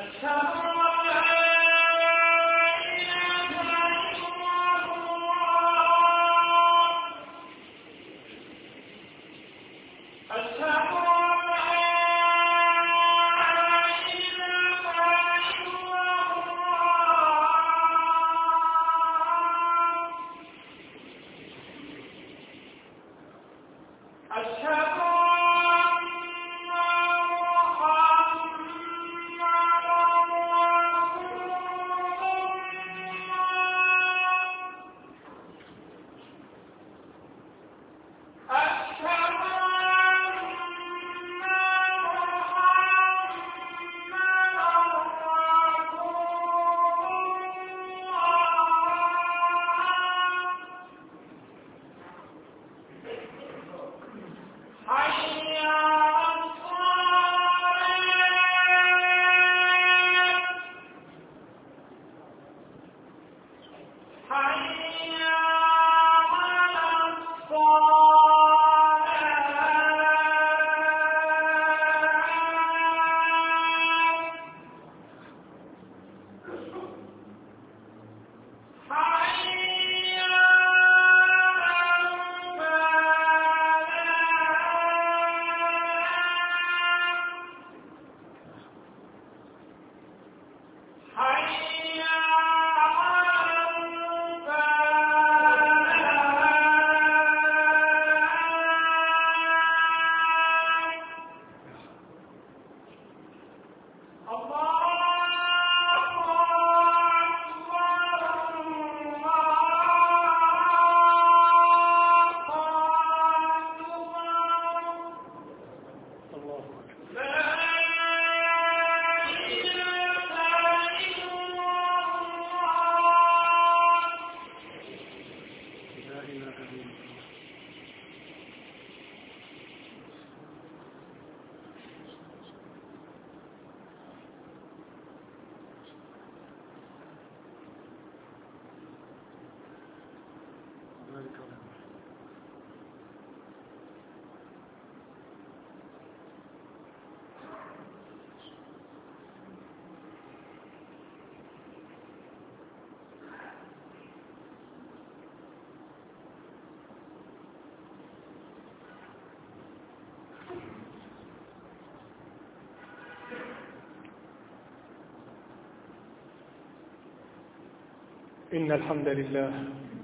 إن الحمد لله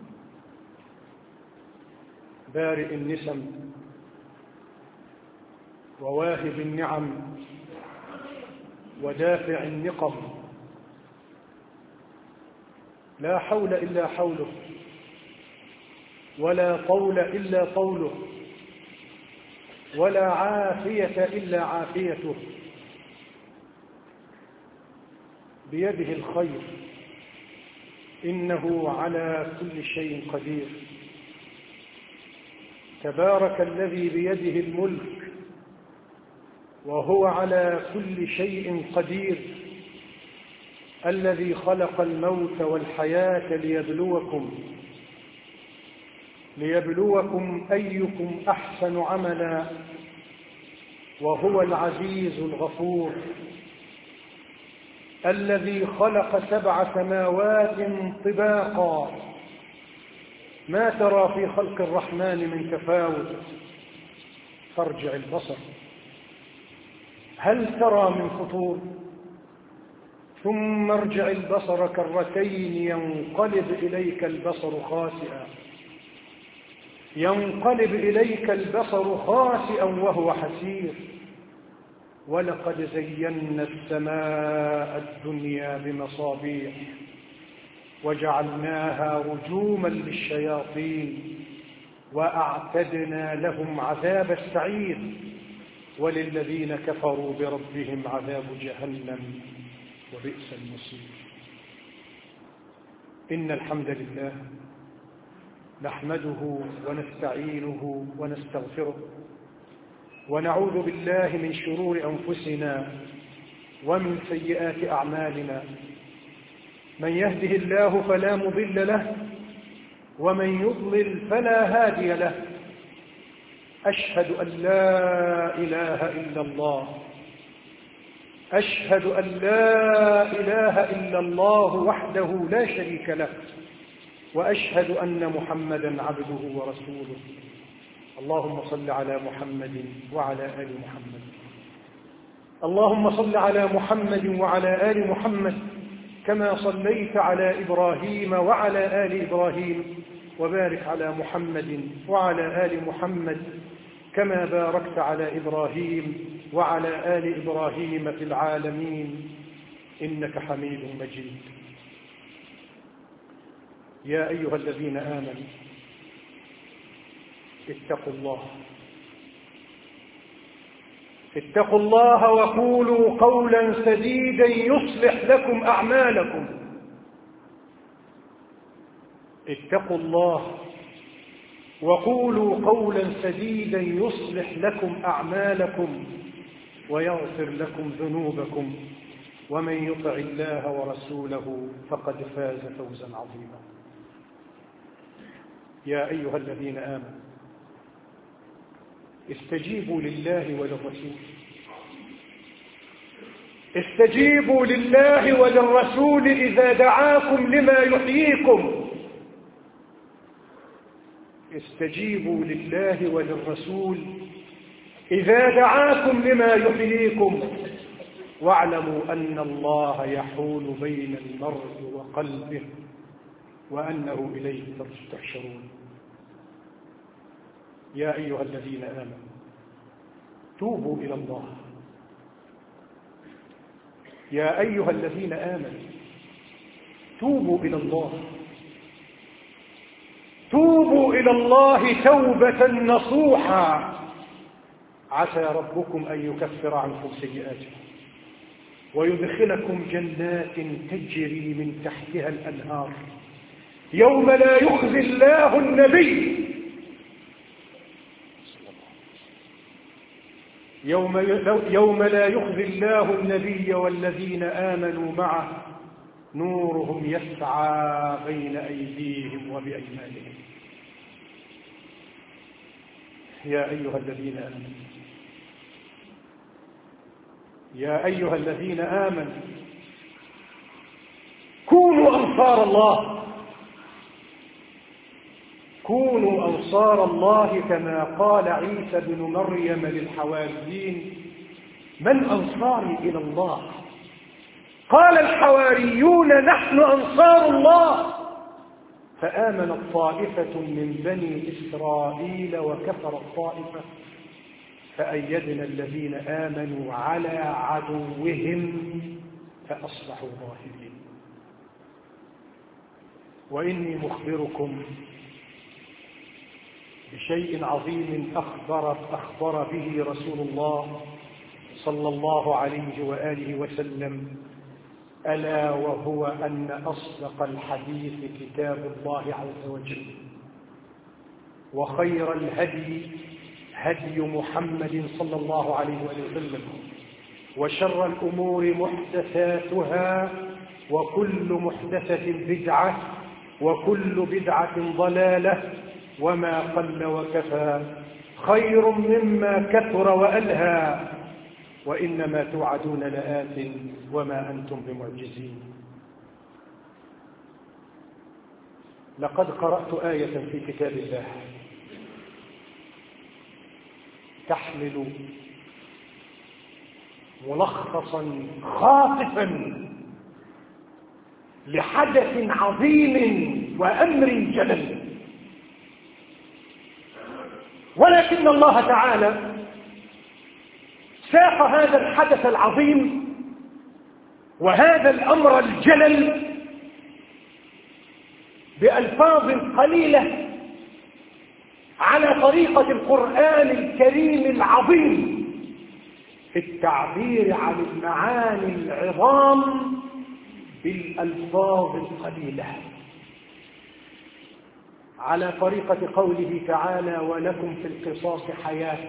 بارئ النسم وواهب النعم ودافع النقم، لا حول إلا حوله ولا طول إلا طوله ولا عافية إلا عافيته، بيده الخير إنه على كل شيء قدير. تبارك الذي بيده الملك وهو على كل شيء قدير، الذي خلق الموت والحياة ليبلوكم أيكم أحسن عملا، وهو العزيز الغفور، الذي خلق 7 سماوات طباقا، ما ترى في خلق الرحمن من تفاوت، فارجع البصر هل ترى من فطور، ثم ارجع البصر كرتين ينقلب إليك البصر خاسئا وهو حسير. ولقد زينا السماء الدنيا بمصابيح وجعلناها رجوما للشياطين وأعتدنا لهم عذاب السعير، وللذين كفروا بربهم عذاب جهنم وبئس المصير. إن الحمد لله نحمده ونستعينه ونستغفره، ونعوذ بالله من شرور أنفسنا ومن سيئات أعمالنا، من يهده الله فلا مضل له ومن يضلل فلا هادي له. أشهد أن لا إله إلا الله أشهد أن لا إله إلا الله وحده لا شريك له، وأشهد أن محمدا عبده ورسوله. اللهم صل على محمد وعلى آل محمد. اللهم صل على محمد وعلى آل محمد كما صليت على إبراهيم وعلى آل إبراهيم، وبارك على محمد وعلى آل محمد كما باركت على إبراهيم وعلى آل إبراهيم في العالمين إنك حميد مجيد. يا أيها الذين آمنوا اتقوا الله وقولوا قولا سديدا يصلح لكم أعمالكم. اتقوا الله وقولوا قولا سديدا يصلح لكم أعمالكم ويغفر لكم ذنوبكم، ومن يطع الله ورسوله فقد فاز فوزا عظيما. يا أيها الذين آمنوا استجيبوا لله وللرسول. استجيبوا لله وللرسول إذا دعاكم لما يحييكم. استجيبوا لله وللرسول إذا دعاكم لما يحييكم، واعلموا أن الله يحول بين المرء وقلبه وأنه إليه تحشرون. يا أيها الذين آمنوا توبوا إلى الله. يا أيها الذين آمنوا توبوا إلى الله. توبوا إلى الله توبة نصوحا عسى ربكم أن يكفر عنكم سيئاتكم ويدخلكم جنات تجري من تحتها الأنهار يوم لا يخزي الله النبي يوم لا يخزي الله النبي والذين آمنوا معه نورهم يسعى بين أيديهم وبأيمانهم. يا أيها الذين آمنوا يا أيها الذين آمنوا كونوا أنصار الله. كونوا أنصار الله كما قال عيسى بن مريم للحواريين من أنصاري إلى الله؟ قال الحواريون نحن أنصار الله. فآمنت طائفة من بني إسرائيل وكفرت طائفة فأيدنا الذين آمنوا على عدوهم فأصبحوا ظاهرين. وإني مخبركم بشيء عظيم أخبر به رسول الله صلى الله عليه وآله وسلم، ألا وهو أن أصدق الحديث كتاب الله عز وجل، وخير الهدي هدي محمد صلى الله عليه وسلم، وشر الأمور محدثاتها، وكل محدثة بدعة، وكل بدعة ضلالة، وما قل وكفى خير مما كثر وألهى، وإنما توعدون لآت وما أنتم بمعجزين. لقد قرأت آية في كتاب الله تحمل ملخصا خاطفا لحدث عظيم وأمر جلل، ولكن الله تعالى ساق هذا الحدث العظيم وهذا الأمر الجلل بألفاظ قليلة على طريقة القرآن الكريم العظيم في التعبير عن المعاني العظام بالألفاظ القليلة، على طريقة قوله تعالى ولكم في القصاص حياة،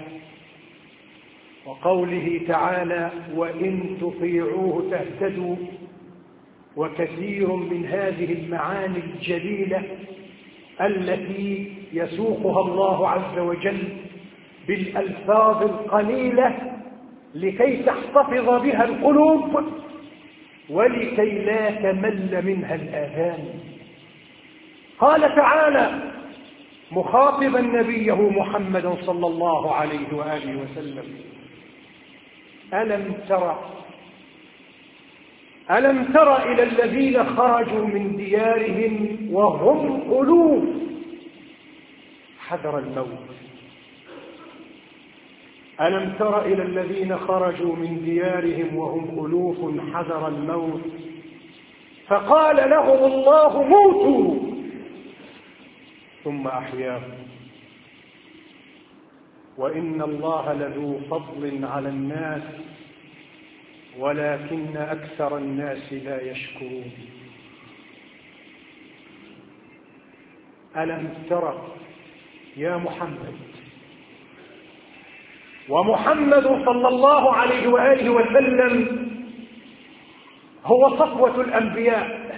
وقوله تعالى وإن تطيعوه تهتدوا، وكثير من هذه المعاني الجليلة التي يسوقها الله عز وجل بالألفاظ القليلة لكي تحتفظ بها القلوب ولكي لا تمل منها الآذان. قال تعالى مخاطبا نبيه محمدا صلى الله عليه وآله وسلم: ألم تر إلى الذين خرجوا من ديارهم وهم ألوف حذر الموت. ألم تر إلى الذين خرجوا من ديارهم وهم ألوف حذر الموت فقال لهم الله موتوا ثم أحياهم وإن الله لذو فضل على الناس ولكن أكثر الناس لا يشكرون. ألم تر يا محمد، ومحمد صلى الله عليه وآله وسلم هو صفوة الأنبياء،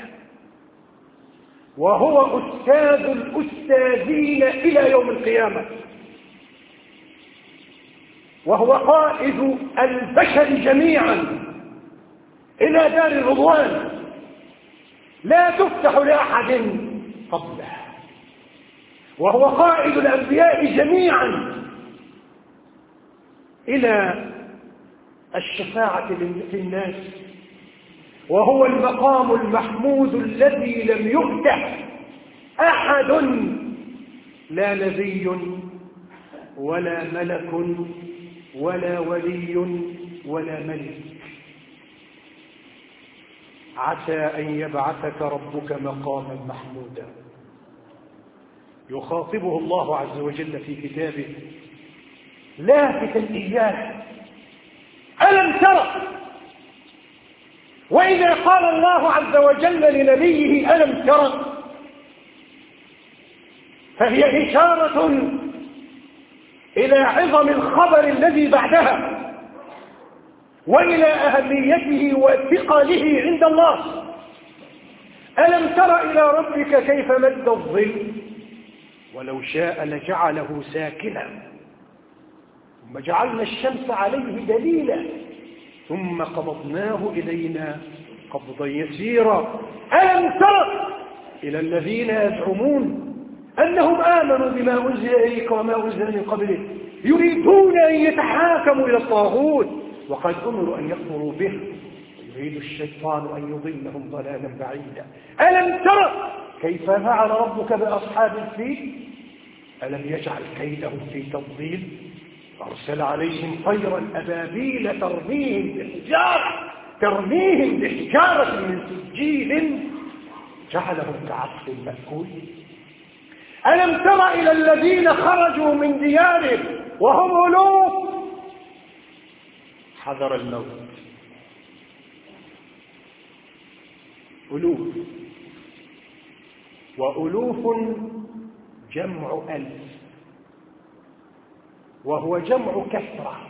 وهو أستاذ الأستاذين إلى يوم القيامة، وهو قائد البشر جميعا إلى دار الرضوان لا تفتح لأحد قبله، وهو قائد الأنبياء جميعا إلى الشفاعة للناس، وهو المقام المحمود الذي لم يؤته أحد، لا نبي ولا ملك ولا ولي ولا ملك. عسى أن يبعثك ربك مقاما محمودا. يخاطبه الله عز وجل في كتابه لافتا إياه: ألم تر؟ وإذا قال الله عز وجل لنبيه ألم تر فهي إشارة إلى عظم الخبر الذي بعدها وإلى أهميته وثقله عند الله. ألم تر إلى ربك كيف مد الظل ولو شاء لجعله ساكنا ثم جعلنا الشمس عليه دليلا ثم قبضناه إلينا قبضا يسيرا. ألم تر إلى الذين يزعمون أنهم آمنوا بما أنزل إليك وما أنزل من قبلك يريدون أن يتحاكموا إلى الطاغوت وقد أمروا أن يكفروا به يريد الشيطان أن يضلهم ضلالا بعيدا. ألم تر كيف فعل ربك بأصحاب الفيل ألم يجعل كيدهم في تضليل أرسل عليهم طيرا أبابيل ترميهم بحجارة من سجيل جعلهم كعصف مأكول. ألم تر إلى الذين خرجوا من ديارهم وهم ألوف حذر الموت. ألوف، وألوف جمع ألف، وهو جمع كثرة،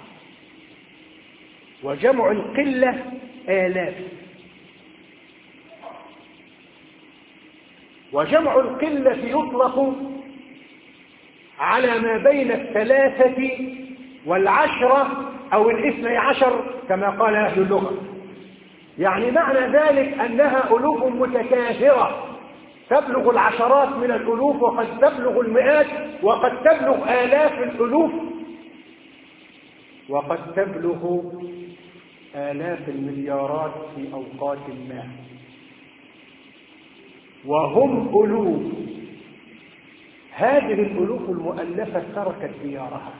وجمع القلة آلاف، وجمع القلة يطلق على ما بين 3 و10 أو 12 كما قال أهل اللغة. يعني معنى ذلك أنها ألوف متكاثرة تبلغ العشرات من الألوف، وقد تبلغ المئات، وقد تبلغ آلاف الألوف، وقد تبلغ آلاف المليارات في أوقات ما. وهم ألوف. هذه الألوف المؤلفة تركت ديارها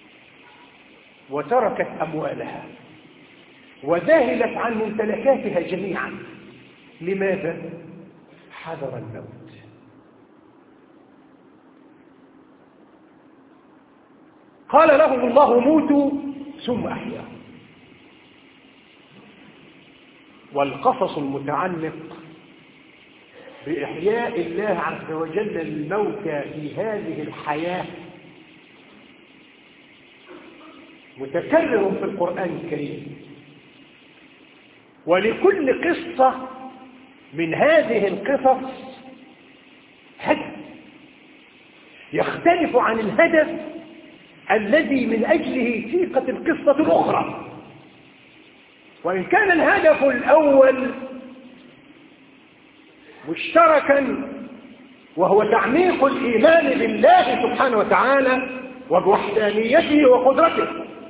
وتركت أموالها وذهلت عن ممتلكاتها جميعا. لماذا؟ حذر الموت. قال لهم الله موتوا ثم أحياهم. والقصص المتعلق بإحياء الله عز وجل الموتى في هذه الحياة متكرر في القرآن الكريم، ولكل قصة من هذه القصص هدف يختلف عن الهدف الذي من أجله سيقت القصة الأخرى. وإن كان الهدف الأول مشتركا وهو تعميق الإيمان بالله سبحانه وتعالى وبوحدانيته وقدرته،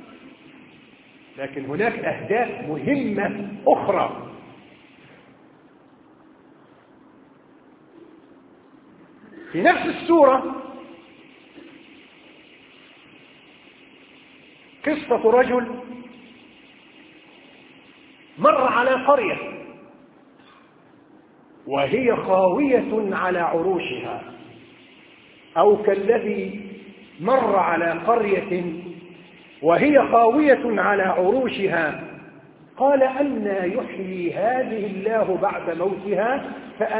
لكن هناك أهداف مهمة أخرى. في نفس السورة قصة رجل مر على قرية وهي خاوية على عروشها، أو كالذي مر على قرية وهي خاوية على عروشها قال أنى يحيي هذه الله بعد موتها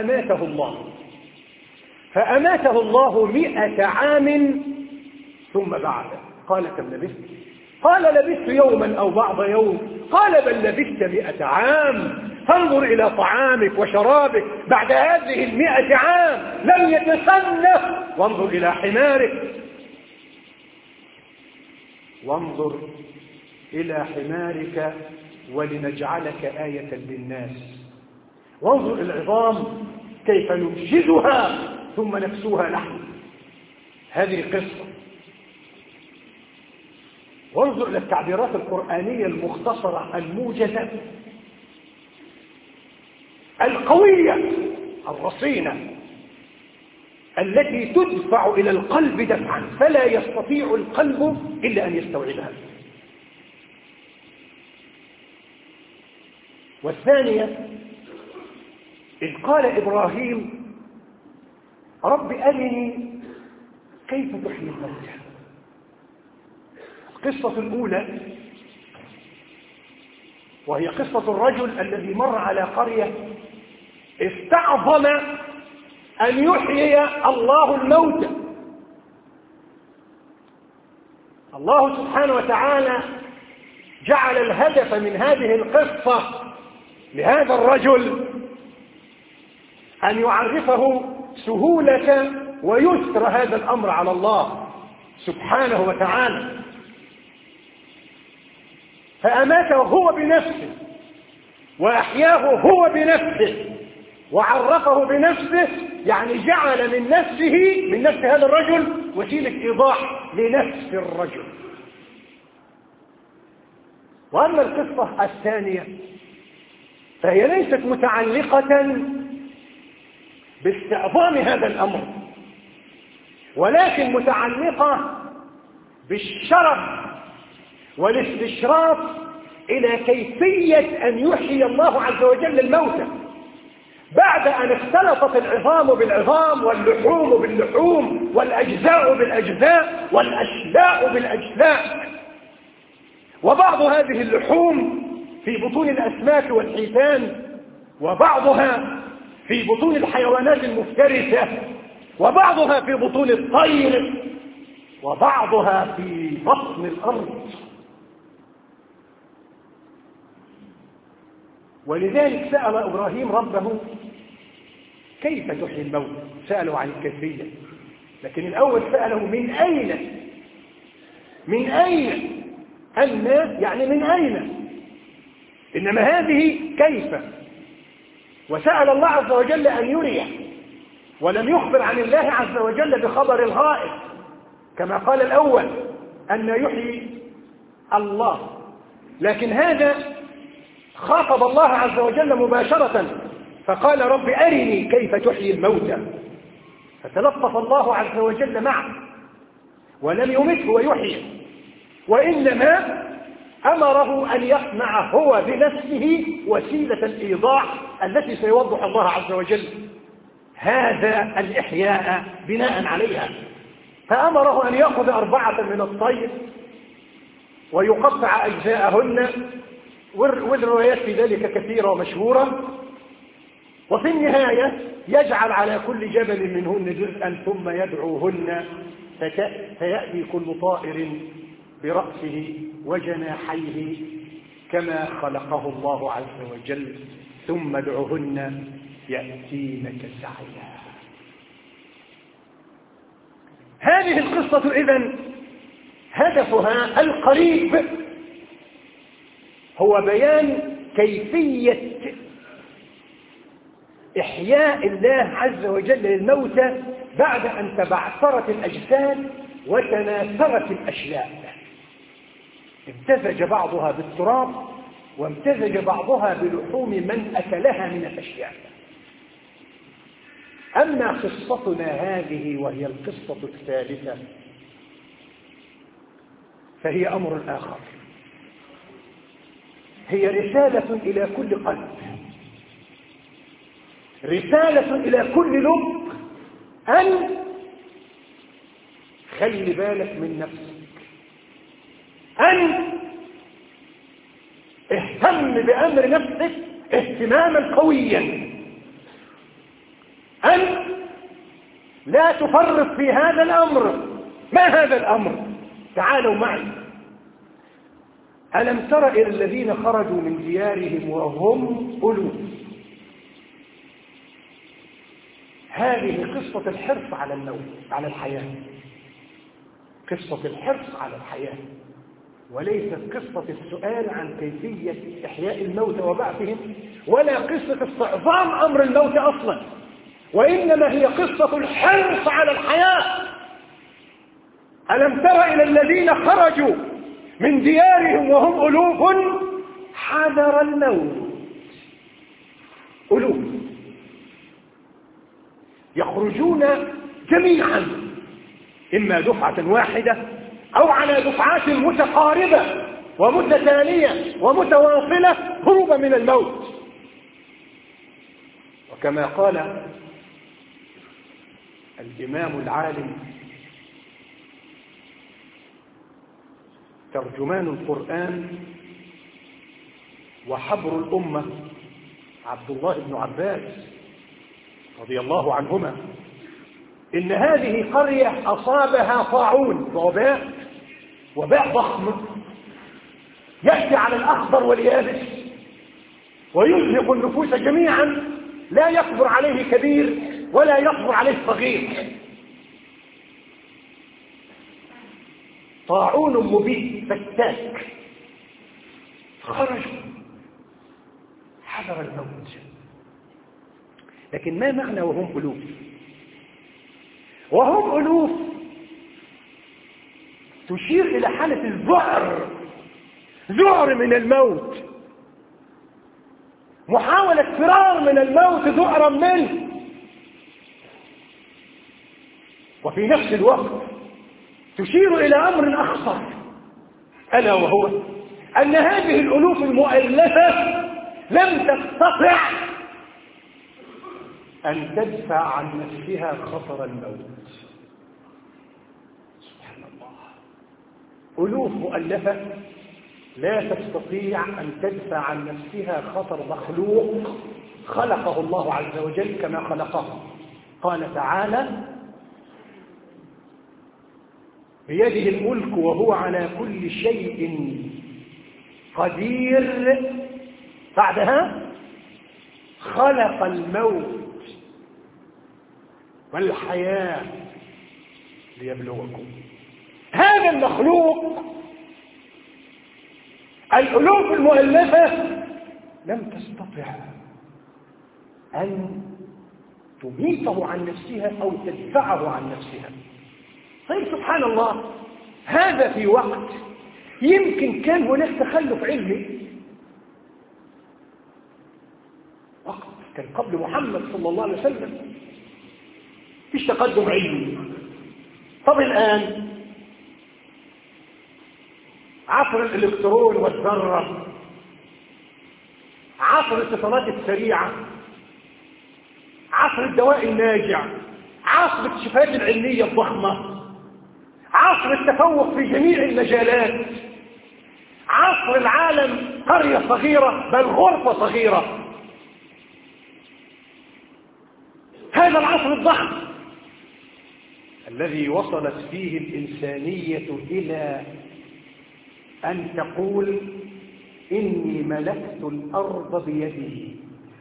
فأماته الله 100 عام ثم بعده. قال كم لبثت؟ قال لبثت يوما أو بعض يوم. قال بل لبثت 100 عام. فانظر إلى طعامك وشرابك بعد هذه 100 عام لم يتسنه، وانظر إلى حمارك، وانظر إلى حمارك ولنجعلك آية للناس، وانظر إلى العظام كيف ننشزها ثم نكسوها لحم. هذه قصة. وانظر إلى التعبيرات القرآنية المختصرة الموجزة القوية الرصينة التي تدفع إلى القلب دفعا فلا يستطيع القلب إلا أن يستوعبها. والثانية إذ قال إبراهيم رب أرني كيف تحيي الموتى. القصة الأولى وهي قصة الرجل الذي مر على قرية استعظم أن يحيي الله الموتى. الله سبحانه وتعالى جعل الهدف من هذه القصة لهذا الرجل أن يعرفه سهولة ويسر هذا الأمر على الله سبحانه وتعالى، فأماته هو بنفسه وأحياه هو بنفسه وعرفه بنفسه، يعني جعل من نفس هذا الرجل وسيلة إيضاح لنفس الرجل. وأما القصة الثانية فهي ليست متعلقة باستعظام هذا الأمر، ولكن متعلقة بالشرف والاستشراف إلى كيفية أن يحيي الله عز وجل الموتى بعد أن اختلطت العظام بالعظام واللحوم باللحوم والأجزاء بالأجزاء والأشلاء بالأجزاء، وبعض هذه اللحوم في بطون الأسماك والحيتان، وبعضها في بطون الحيوانات المفترسة، وبعضها في بطون الطير، وبعضها في بطن الأرض. ولذلك سأل إبراهيم ربه كيف تحيي الموت، سأله عن الكيفية، لكن الأول سأله من أين، من أين أن يعني من أين، إنما هذه كيف. وسأل الله عز وجل أن يريه، ولم يخبر عن الله عز وجل بخبر الغائب كما قال الأول أن يحيي الله، لكن هذا خاطب الله عز وجل مباشرة فقال رب أرني كيف تحيي الموتى، فتلطف الله عز وجل معه ولم يمته ويحيي، وإنما أمره أن يصنع هو بنفسه وسيلة الإيضاح التي سيوضح الله عز وجل هذا الإحياء بناء عليها. فأمره أن يأخذ 4 من الطير ويقطع أجزاءهن، والروايات في ذلك كثيرة ومشهورة، وفي النهاية يجعل على كل جبل منهن جزءا ثم يدعوهن فيأتي كل طائر برأسه وجناحيه كما خلقه الله عز وجل، ثم ادعهن يأتينك سعيا. هذه القصة إذن هدفها القريب هو بيان كيفية إحياء الله عز وجل للموتى بعد أن تبعثرت الأجساد وتناثرت الأشلاء. امتزج بعضها بالتراب وامتزج بعضها بلحوم من أكلها من الأشياء. أما قصتنا هذه وهي القصة الثالثة فهي أمر آخر، هي رسالة إلى كل قلب، رسالة إلى كل لب، أن خلي بالك من نفسك، أن اهتم بأمر نفسك اهتماما قويا، أن لا تفرط في هذا الأمر. ما هذا الأمر؟ تعالوا معي. ألم تر إلى الذين خرجوا من ديارهم وهم ألوف؟ هذه قصة الحرص على الموت، على الحياة، قصة الحرص على الحياة، وليست قصة السؤال عن كيفية إحياء الموتى وبعثهم، ولا قصة استعظام أمر الموت أصلا، وإنما هي قصة الحرص على الحياة. ألم تر إلى الذين خرجوا من ديارهم وهم ألوف حذر الموت، ألوف يخرجون جميعا، إما دفعة واحدة أو على دفعات متقاربة ومتتالية ومتواصلة هروبا من الموت. وكما قال الإمام العالم ترجمان القرآن وحبر الأمة عبد الله بن عباس رضي الله عنهما، إن هذه قرية أصابها طاعون، وباء ضخم يأتي على الأخضر واليابس ويزهق النفوس جميعا، لا يصبر عليه كبير ولا يصبر عليه صغير. طاعون مبيد فتاك، خرجوا حذر الموت. لكن ما معنى وهم ألوف؟ وهم ألوف تشير إلى حالة الذعر، ذعر من الموت، محاولة فرار من الموت ذعرا منه. وفي نفس الوقت تشير إلى أمر أخطر، ألا وهو أن هذه الألوف المؤلفة لم تستطع أن تدفع عن نفسها خطر الموت. سبحان الله، ألوف مؤلفة لا تستطيع أن تدفع عن نفسها خطر مخلوق خلقه الله عز وجل كما خلقه. قال تعالى: بيده الملك وهو على كل شيء قدير. بعدها: خلق الموت والحياة ليبلوكم. هذا المخلوق، الألوف المؤلفة، لم تستطع أن تميته عن نفسها أو تدفعه عن نفسها. طيب سبحان الله، هذا في وقت يمكن كان هناك تخلف علمي، وقت كان قبل محمد صلى الله عليه وسلم فيش تقدم علمي. طب الآن عصر الإلكترون والذرة، عصر الاتصالات السريعة، عصر الدواء الناجع، عصر الاكتشافات العلمية الضخمة، عصر التفوق في جميع المجالات، عصر العالم قرية صغيرة بل غرفة صغيرة. هذا العصر الضخم الذي وصلت فيه الإنسانية إلى أن تقول: إني ملكت الأرض بيدي،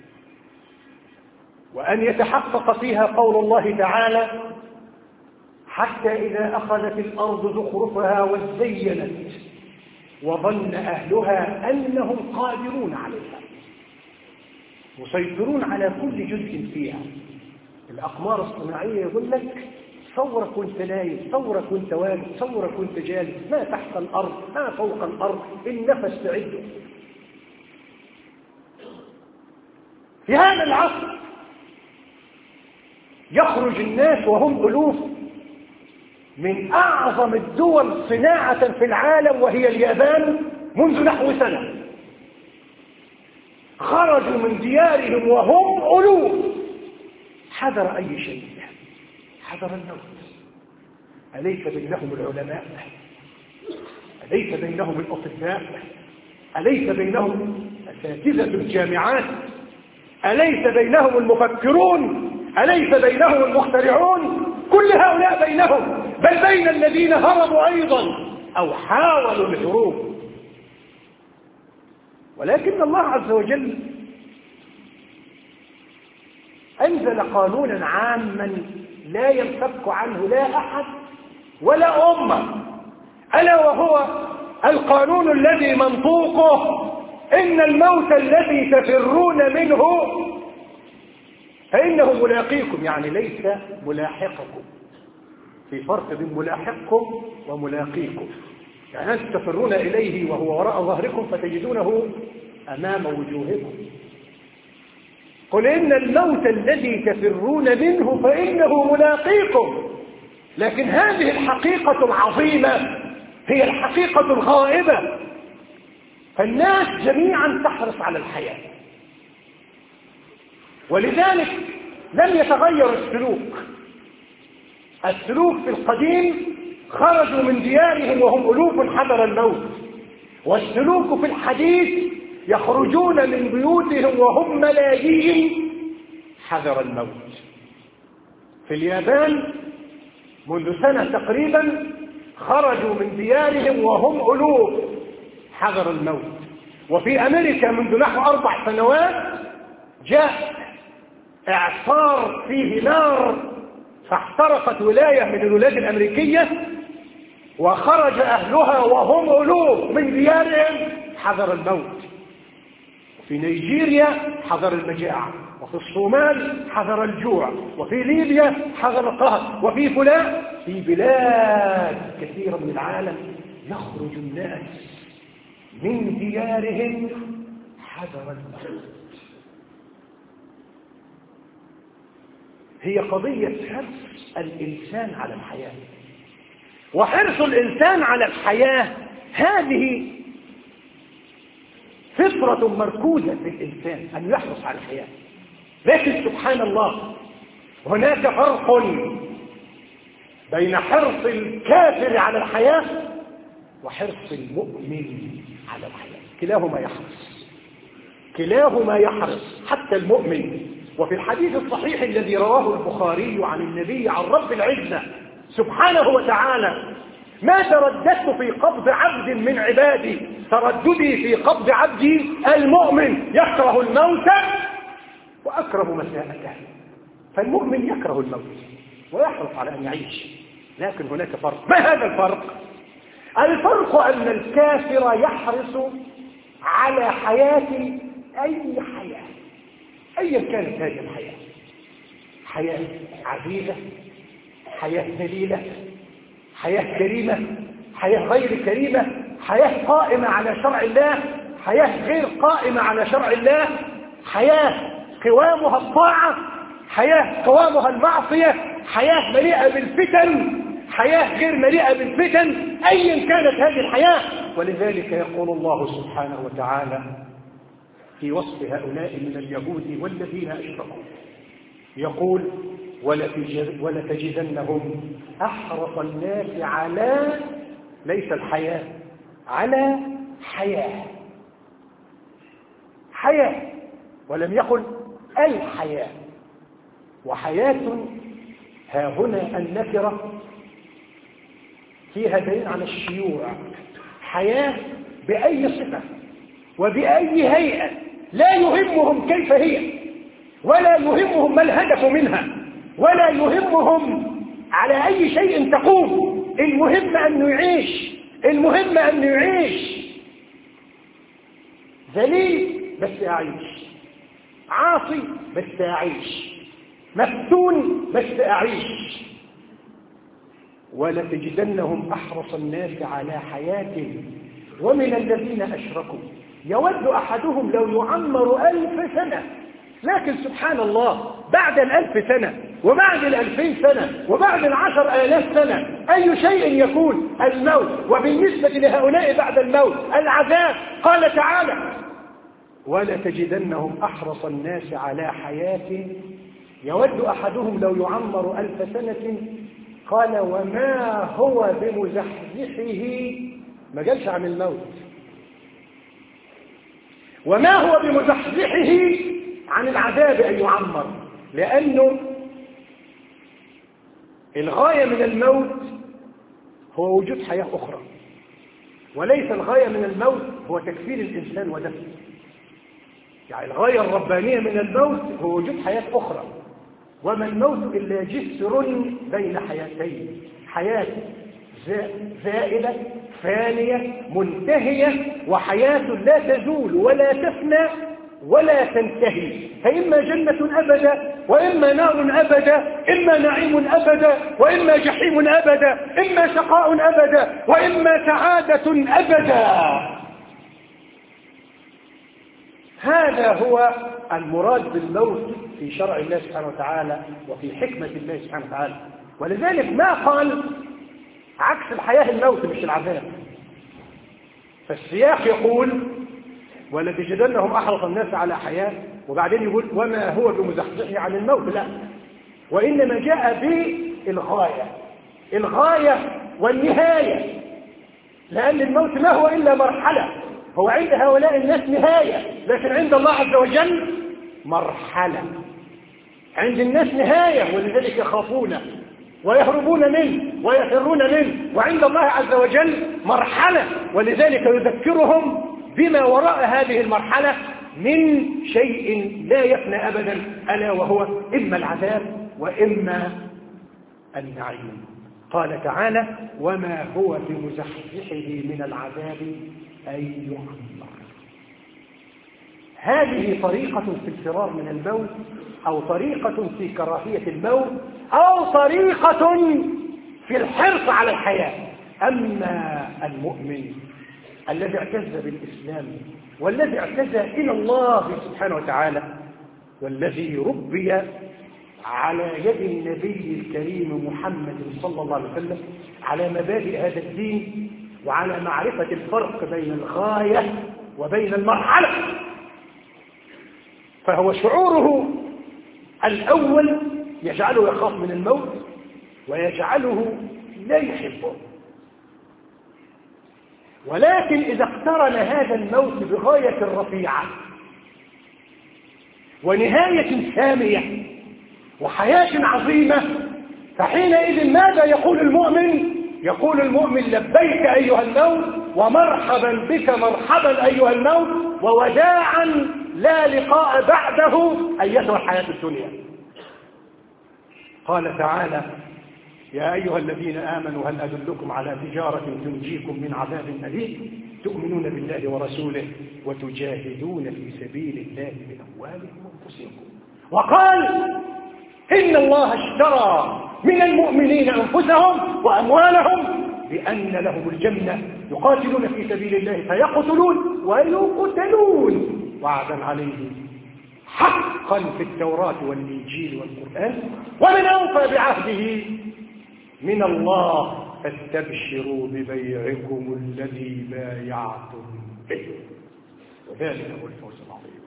وأن يتحقق فيها قول الله تعالى: حتى إذا أخذت الأرض زخرفها وزينت وظن أهلها أنهم قادرون عليها، مسيطرون على كل جزء فيها. الأقمار الصناعية يقول لك صورك وانت نايم، صورك وانت واقف، صورك وانت جالس، ما تحت الأرض ما فوق الأرض، النفس تعده. في هذا العصر يخرج الناس وهم ألوف من أعظم الدول صناعة في العالم وهي اليابان منذ نحو سنة، خرجوا من ديارهم وهم ألوف حذر أي شيء، حذر الموت. أليس بينهم العلماء؟ أليس بينهم الأطباء؟ أليس بينهم أساتذة الجامعات؟ أليس بينهم المفكرون؟ أليس بينهم المخترعون؟ كل هؤلاء بينهم، بل بين الذين هربوا أيضا أو حاولوا الهروب. ولكن الله عز وجل أنزل قانونا عاما لا ينفك عنه لا أحد ولا أمة، ألا وهو القانون الذي منطوقه إن الموت الذي تفرون منه فإنه ملاقيكم، يعني ليس ملاحقكم. في فرق بين ملاحقكم وملاقيكم، يعني أنتم تفرون إليه وهو وراء ظهركم فتجدونه أمام وجوهكم. قل إن الموت الذي تفرون منه فإنه ملاقيكم. لكن هذه الحقيقة العظيمة هي الحقيقة الغائبة، فالناس جميعا تحرص على الحياة، ولذلك لم يتغير السلوك في القديم خرجوا من ديارهم وهم ألوف حذر الموت، والسلوك في الحديث يخرجون من بيوتهم وهم ملايين حذر الموت. في اليابان منذ سنة تقريبا خرجوا من ديارهم وهم ألوف حذر الموت. وفي أمريكا منذ نحو 4 سنوات جاء إعصار فيه نار فاحترقت ولاية من الولايات الأمريكية وخرج أهلها وهم ألوف من ديارهم حذر الموت. في نيجيريا حذر المجاعة، وفي الصومال حذر الجوع، وفي ليبيا حذر القهر، وفي فلان، في بلاد كثيرة من العالم يخرج الناس من ديارهم حذر الموت. هي قضية حرص الإنسان على الحياة، وحرص الإنسان على الحياة هذه فطرة مركوزة في الإنسان أن يحرص على الحياة. لكن سبحان الله هناك فرق بين حرص الكافر على الحياة وحرص المؤمن على الحياة. كلاهما يحرص حتى المؤمن. وفي الحديث الصحيح الذي رواه البخاري عن النبي عن رب العزة سبحانه وتعالى: ما ترددت في قبض عبد من عبادي ترددي في قبض عبدي المؤمن يكره الموت وأكره مساءته. فالمؤمن يكره الموت ويحرص على أن يعيش، لكن هناك فرق. ما هذا الفرق؟ الفرق أن الكافر يحرص على حياة أي حياة أيا كانت هذه الحياة، حياة عزيزة، حياة ذليلة، حياة كريمة، حياة غير كريمة، حياة قائمة على شرع الله، حياة غير قائمة على شرع الله، حياة قوامها الطاعة، حياة قوامها المعصية، حياة مليئة بالفتن، حياة غير مليئة بالفتن، أيا كانت هذه الحياة. ولذلك يقول الله سبحانه وتعالى في وصف هؤلاء من اليهود والذين أشركوا، يقول: ولتجدنهم أحرص الناس على، ليس الحياة، على حياة، ولم يقل الحياة. وحياة ها هنا النكرة فيها دليل على الشيوع. حياة بأي صفة وبأي هيئة، لا يهمهم كيف هي، ولا يهمهم ما الهدف منها، ولا يهمهم على أي شيء تقوم. المهم أنه يعيش، المهم أنه يعيش ذليل بس أعيش، عاصي بس أعيش، مفتون بس أعيش. ولتجدنهم أحرص الناس على حياة ومن الذين أشركوا يود أحدهم لو يعمر 1000 سنة. لكن سبحان الله، بعد 1000 سنة وبعد 2000 سنة وبعد 10,000 سنة أي شيء يكون؟ الموت. وبالنسبة لهؤلاء بعد الموت العذاب. قال تعالى: ولتجدنهم أحرص الناس على حياة يود أحدهم لو يعمر 1000 سنة. قال: وما هو بمزحزحه، ما قالش عن الموت، وما هو بمزحزحه عن العذاب أن يعمر، لأنه الغاية من الموت هو وجود حياة أخرى، وليس الغاية من الموت هو تكفير الإنسان ودفنه. يعني الغاية الربانية من الموت هو وجود حياة أخرى. وما الموت إلا جسر بين حياتين، حياة زائلة فانية منتهية، وحياة لا تزول ولا تفنى ولا تنتهي. فإما جنة أبدا وإما نار أبدا، إما نعيم أبدا وإما جحيم أبدا، إما شقاء أبدا وإما سعادة أبدا. هذا هو المراد بالموت في شرع الله سبحانه وتعالى وفي حكمة الله سبحانه وتعالى. ولذلك ما قال عكس الحياة الموت مش العذاب. فالسياق يقول: ولتجدنهم أحرص الناس على حياة، وبعدين يقول: وما هو بمزحزحه عن الموت. لا، وإنما جاء الغاية والنهاية، لأن الموت ما هو إلا مرحلة. هو عند هؤلاء الناس نهاية، لكن عند الله عز وجل مرحلة. عند الناس نهاية، ولذلك يخافونه ويهربون منه ويفرون منه، وعند الله عز وجل مرحلة، ولذلك يذكرهم بما وراء هذه المرحلة من شيء لا يفنى أبدا، ألا وهو إما العذاب وإما النعيم. قال تعالى: وما هو بمزحزحه من العذاب أن يعمر. هذه طريقة في الفرار من الموت، أو طريقة في كراهية الموت، أو طريقة في الحرص على الحياة. أما المؤمن الذي اعتز بالإسلام والذي اعتز إلى الله سبحانه وتعالى، والذي ربي على يد النبي الكريم محمد صلى الله عليه وسلم على مبادئ هذا الدين، وعلى معرفة الفرق بين الغاية وبين المرحلة، فهو شعوره الأول يجعله يخاف من الموت ويجعله لا يحبه. ولكن إذا اقترن هذا الموت بغاية رفيعة ونهاية سامية وحياة عظيمة، فحينئذ ماذا يقول المؤمن؟ يقول المؤمن: لبيك أيها الموت، ومرحبا بك مرحبا أيها الموت، ووداعا لا لقاء بعده أيتها الحياة الدنيا. قال تعالى: يا أيها الذين آمنوا هل أدلكم على تجارة تنجيكم من عذاب أليم تؤمنون بالله ورسوله وتجاهدون في سبيل الله بأموالكم وأنفسكم. وقال: إن الله اشترى من المؤمنين أنفسهم وأموالهم بأن لهم الجنة يقاتلون في سبيل الله فيقتلون ويقتلون وعدا عليه حقا في التوراة والإنجيل والقرآن ومن أوفى بعهده من الله فاستبشروا ببيعكم الذي بايعتم به وذلك هو الفوز العظيم.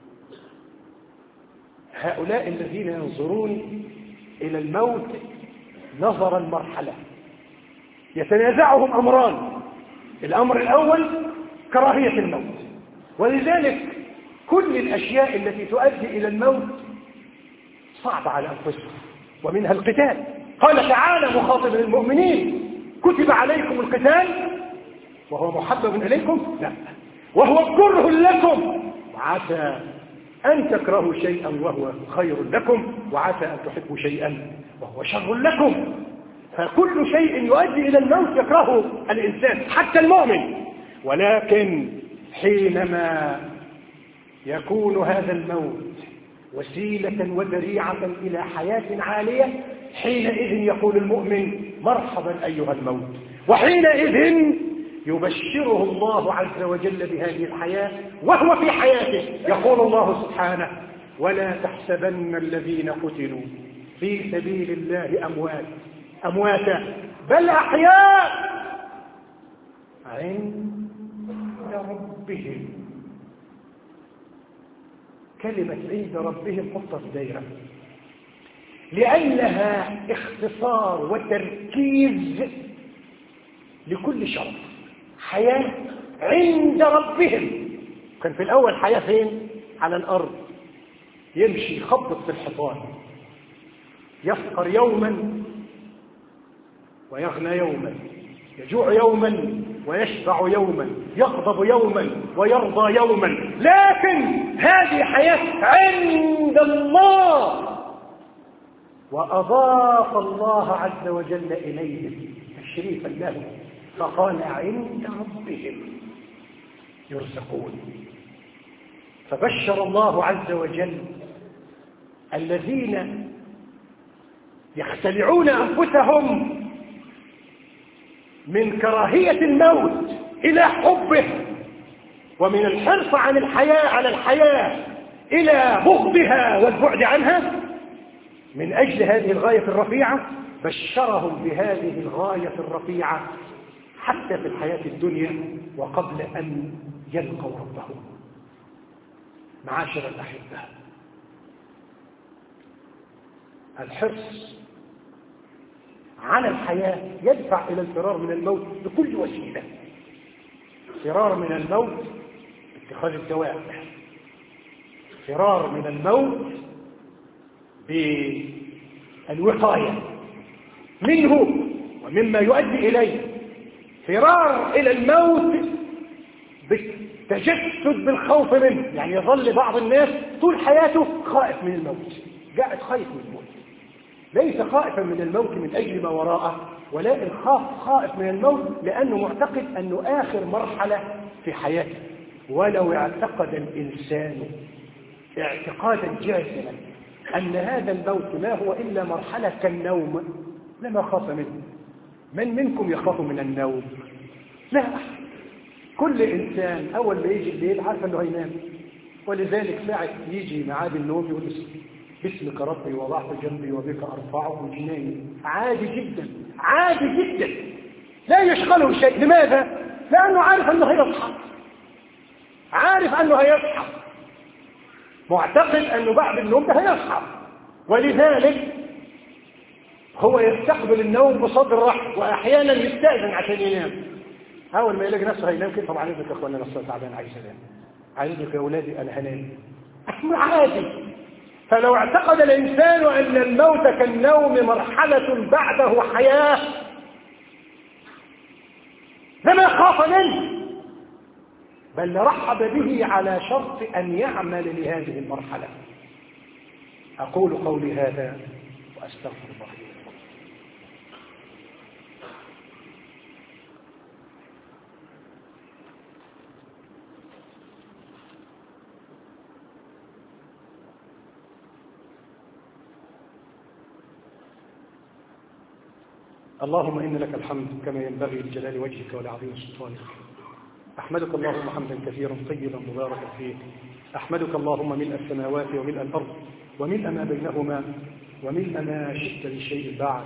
هؤلاء الذين ينظرون إلى الموت نظر المرحلة يتنازعهم أمران. الأمر الأول كراهية الموت، ولذلك كل الأشياء التي تؤدي إلى الموت صعبة على أنفسهم، ومنها القتال. قال تعالى مخاطبا المؤمنين: كتب عليكم القتال وهو محبب إليكم؟ لا، وهو كره لكم، وعسى أن تكرهوا شيئا وهو خير لكم، وعسى أن تحبوا شيئا وهو شر لكم. فكل شيء يؤدي إلى الموت يكرهه الإنسان حتى المؤمن. ولكن حينما يكون هذا الموت وسيلة وذريعة إلى حياة عالية، حينئذ يقول المؤمن مرحبا أيها الموت، وحينئذ يبشره الله عز وجل بهذه الحياة وهو في حياته. يقول الله سبحانه: ولا تحسبن الذين قتلوا في سبيل الله أمواتا بل أحياء عند ربهم. كلمة عند ربهم حطها في دايرة، لأنها اختصار وتركيز لكل شرط. حياة عند ربهم. كان في الأول حياة فين؟ على الأرض، يمشي يخبط في الحيطان، يفقر يوما ويغنى يوما، يجوع يوما ويشبع يوما، يغضب يوما ويرضى يوما. لكن هذه حياة عند الله، وأضاف الله عز وجل إليه تشريفا له فقال عند ربهم يرزقون. فبشر الله عز وجل الذين يختلعون أنفسهم من كراهية الموت إلى حبه، ومن الحرص عن الحياة على الحياة إلى بغضها والبعد عنها، من أجل هذه الغاية الرفيعة بشرهم بهذه الغاية الرفيعة حتى في الحياة الدنيا وقبل أن يلقوا ربهم. معاشر الأحبة، الحرص على الحياة يدفع إلى الفرار من الموت بكل وسيلة. فرار من الموت باتخاذ الدواء، فرار من الموت بالوقاية منه ومما يؤدي إليه، فرار إلى الموت بالتجسد بالخوف منه. يعني يظل بعض الناس طول حياته خائف من الموت، قاعد خائف من الموت، ليس خائفا من الموت من أجل ما وراءه، ولكن خائف من الموت لأنه معتقد أنه آخر مرحلة في حياته. ولو اعتقد الإنسان اعتقادا جازما أن هذا الموت ما هو إلا مرحلة كالنوم لما خاف منه. من منكم يخاف من النوم؟ لا أحد. كل إنسان أول ما يجي الليل عارف أنه هينام، ولذلك ساعة يجي ميعاد النوم يقول باسمك ربي وضعت جنبي وبك أرفعه جناني. عادي جدا، عادي جدا، لا يشغله شيء. لماذا؟ لأنه عارف أنه هيصحى، عارف أنه هيصحى، معتقد أنه بعد النوم ده هيصحى، ولذلك هو يستقبل النوم بصدر رحب، وأحيانا يستأذن عشان ينام. أول ما يلاقي نفسه هينام كده: طبعا إذنك يا أخوانا نفسه تعبان عايز أنام، عايزك يا أولادي أنا هنام. عادي. فلو اعتقد الإنسان أن الموت كالنوم مرحلة بعده حياة لما خاف منه، بل رحب به على شرط أن يعمل لهذه المرحلة. أقول قولي هذا وأستغفر الله. اللهم إن لك الحمد كما ينبغي لجلال وجهك ولعظيم سلطانك. أحمدك اللهم حمدا كثيرا طيبا مباركا فيه. أحمدك اللهم ملء السماوات وملء الأرض وملء ما بينهما وملء ما شئت لشيء بعد.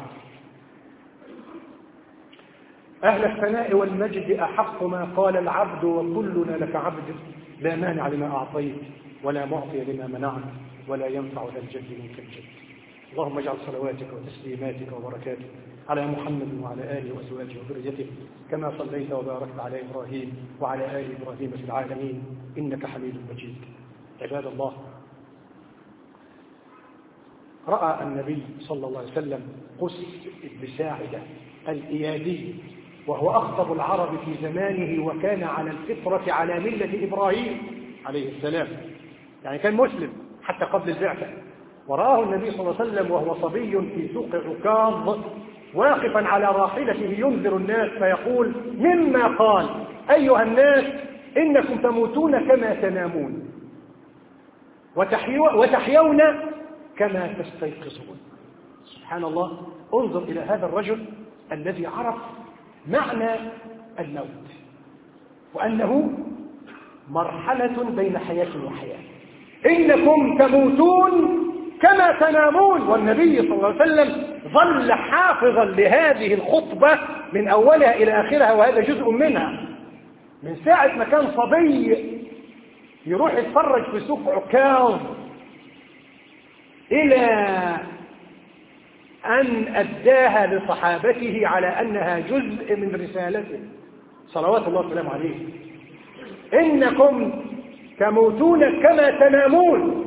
أهل الثناء والمجد أحق ما قال العبد وكلنا لك عبد، لا مانع لما أعطيت ولا معطي لما منعت ولا ينفع ذا الجد منك الجد. اللهم اجعل صلواتك وتسليماتك وبركاتك على محمد وعلى آله وأزواجه وذريته كما صليت وباركت على إبراهيم وعلى آل إبراهيم في العالمين إنك حميد مجيد. عباد الله، رأى النبي صلى الله عليه وسلم قس بن ساعدة الإيادي وهو أخطب العرب في زمانه، وكان على الفطرة على ملة إبراهيم عليه السلام، يعني كان مسلم حتى قبل البعثة. ورآه النبي صلى الله عليه وسلم وهو صبي في سوق عكاظ واقفا على راحلته ينذر الناس فيقول مما قال: أيها الناس إنكم تموتون كما تنامون. وتحيون كما تستيقظون. سبحان الله. انظر إلى هذا الرجل الذي عرف معنى الموت وأنه مرحلة بين حياة وحياة. إنكم تموتون كما تنامون. والنبي صلى الله عليه وسلم ظل حافظا لهذه الخطبة من أولها إلى آخرها، وهذا جزء منها. من ساعة ما كان صبي يروح يتفرج في سوق عكاظ إلى أن أداها لصحابته على أنها جزء من رسالته صلوات الله وسلامه عليه. إنكم تموتون كما تنامون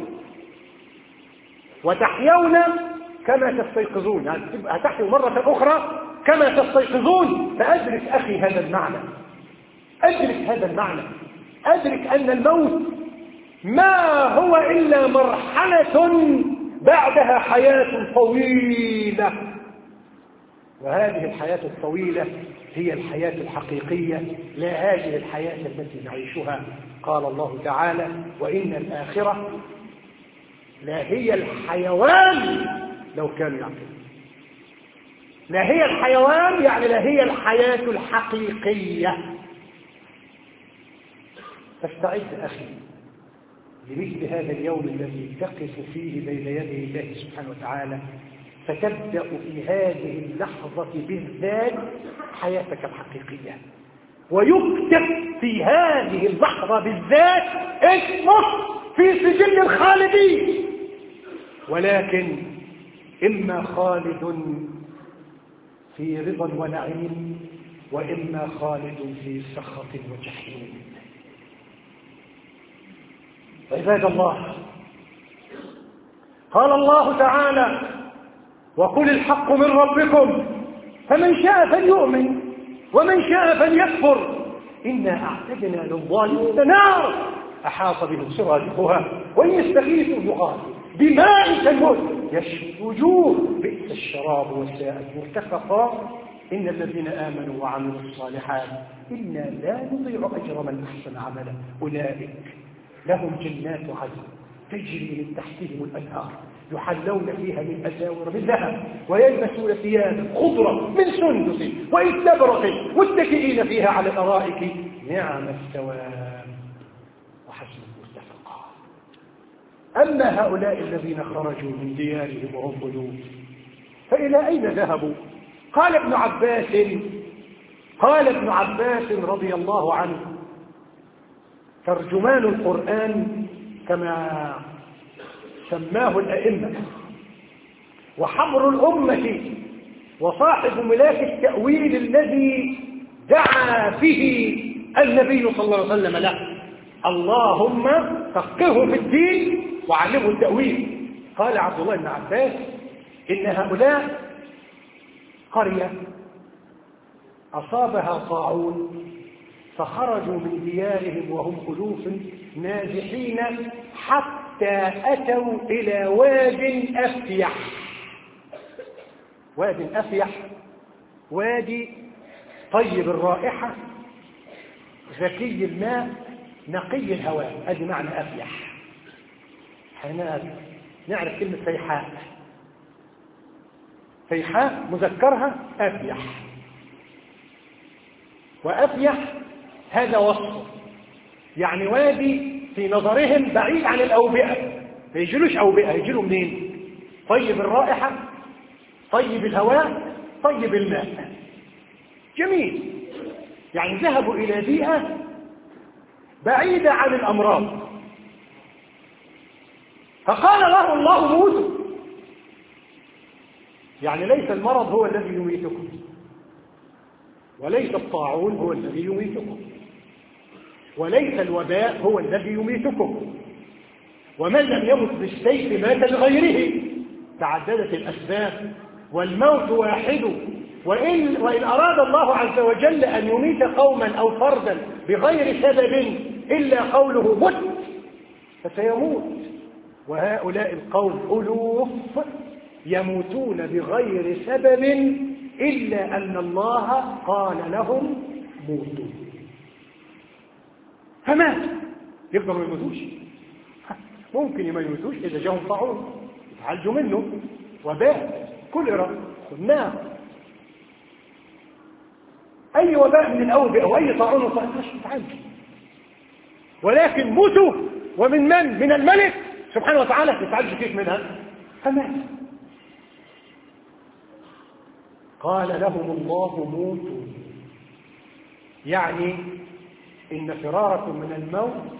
وتحيون كما تستيقظون. يعني هتحيوا مرة أخرى كما تستيقظون. فأدرك أخي هذا المعنى، أدرك هذا المعنى، أدرك أن الموت ما هو إلا مرحلة بعدها حياة طويلة، وهذه الحياة الطويلة هي الحياة الحقيقية، لا هذه الحياة التي نعيشها. قال الله تعالى: وإن الآخرة لا هي الحيوان لو كانوا يعقلون. لا هي الحيوان يعني لا هي الحياة الحقيقية. فاستعد أخي لمثل هذا اليوم الذي تقف فيه بين يدي الله سبحانه وتعالى، فتبدأ في هذه اللحظة بالذات حياتك الحقيقية، ويكتب في هذه اللحظة بالذات اسمك في سجل الخالدين. ولكن إما خالد في رضا ونعيم، وإما خالد في سخط وجحيم. عباد الله، قال الله تعالى: وقل الحق من ربكم فمن شاء فليؤمن ومن شاء فليكفر إنا أعتدنا للظالمين نارا أحاط بهم سرادقها وإن يستغيثوا يغاثوا بماء كالمهل يشفي الوجوه بئس الشراب وساءت مرتفقا إن الذين آمنوا وعملوا الصالحات إنا لا نضيع أجر من أحسن عملا أولئك لهم جنات عدن تجري من تحتهم الأنهار يحلون فيها من أساور من ذهب ويلبسون ثيابا خضرا من سندس واستبرق متكئين فيها على الأرائك نعم الثواب وحسن مرتفقا. أما هؤلاء الذين خرجوا من ديارهم وهم قلوب فإلى أين ذهبوا؟ قال ابن عباس رضي الله عنه ترجمان القرآن كما سماه الأئمة وحبر الأمة وصاحب ملاك التأويل الذي دعا به النبي صلى الله عليه وسلم له: اللهم فقهه في الدين وعلمه التأويل. قال عبد الله بن عباس: إن هؤلاء قرية أصابها طاعون فخرجوا من ديارهم وهم ألوف نازحين حتى أتوا إلى واد أفيح. واد أفيح وادي طيب الرائحة زكي الماء نقي الهواء، هذا معنى أفيح. حين نعرف كلمة فيحاء، فيحاء مذكرها أفيح، وأفيح هذا وصف، يعني وادي في نظرهم بعيد عن الأوبئة، ما يجيلوش أوبئة، يجيلوا منين؟ طيب الرائحة، طيب الهواء، طيب الماء، جميل. يعني ذهبوا إلى بيئة بعيدة عن الأمراض، فقال له الله موتوا. يعني ليس المرض هو الذي يميتكم، وليس الطاعون هو الذي يميتكم، وليس الوباء هو الذي يميتكم، ومن لم يمت بالسيف مات بغيره. تعددت الأسباب والموت واحد، وإن أراد الله عز وجل أن يميت قوما أو فردا بغير سبب إلا قوله مت فسيموت. وهؤلاء القوم ألوف يموتون بغير سبب إلا أن الله قال لهم موتوا، فمات. يقدروا يموتوش؟ ممكن ما يموتوش إذا جاهم طاعون يتعالجوا منه، وباء كوليرا خدناه، أي وباء من الأوبئة أو أي طاعون مش يتعالج. ولكن موتوا ومن من؟ من الملك سبحانه وتعالى. يتعالج كيف منها؟ فمات. قال لهم الله موتوا، يعني إن فراركم من الموت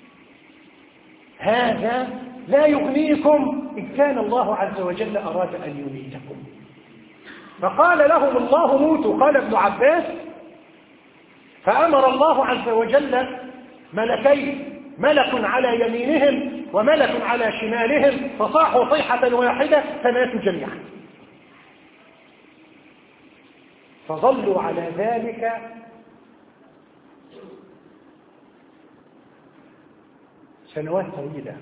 هذا لا يغنيكم إن كان الله عز وجل أراد أن يميتكم. فقال لهم الله موتوا. قال ابن عباس: فأمر الله عز وجل ملكين، ملك على يمينهم وملك على شمالهم، فصاحوا صيحة واحدة فماتوا جميعا. فظلوا على ذلك سنوات طويلة،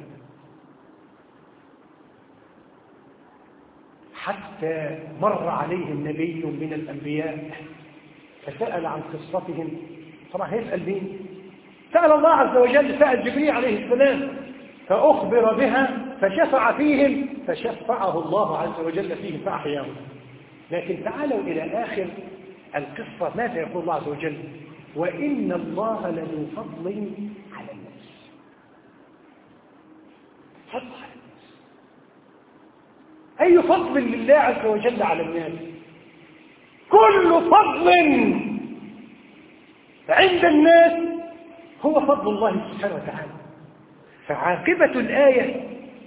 حتى مر عليهم نبي من الأنبياء فسأل عن قصتهم. طبعا هيسأل مين؟ سأل الله عز وجل، سأل جبريل عليه السلام، فأخبر بها فشفع فيهم، فشفعه الله عز وجل فيهم فأحياهم. لكن تعالوا إلى آخر القصة، ماذا يقول الله عز وجل؟ وإن الله لذو فضل على الناس. فضل على الناس، أي فضل لله عز وجل على الناس؟ كل فضل عند الناس هو فضل الله سبحانه وتعالى. فعاقبة الآية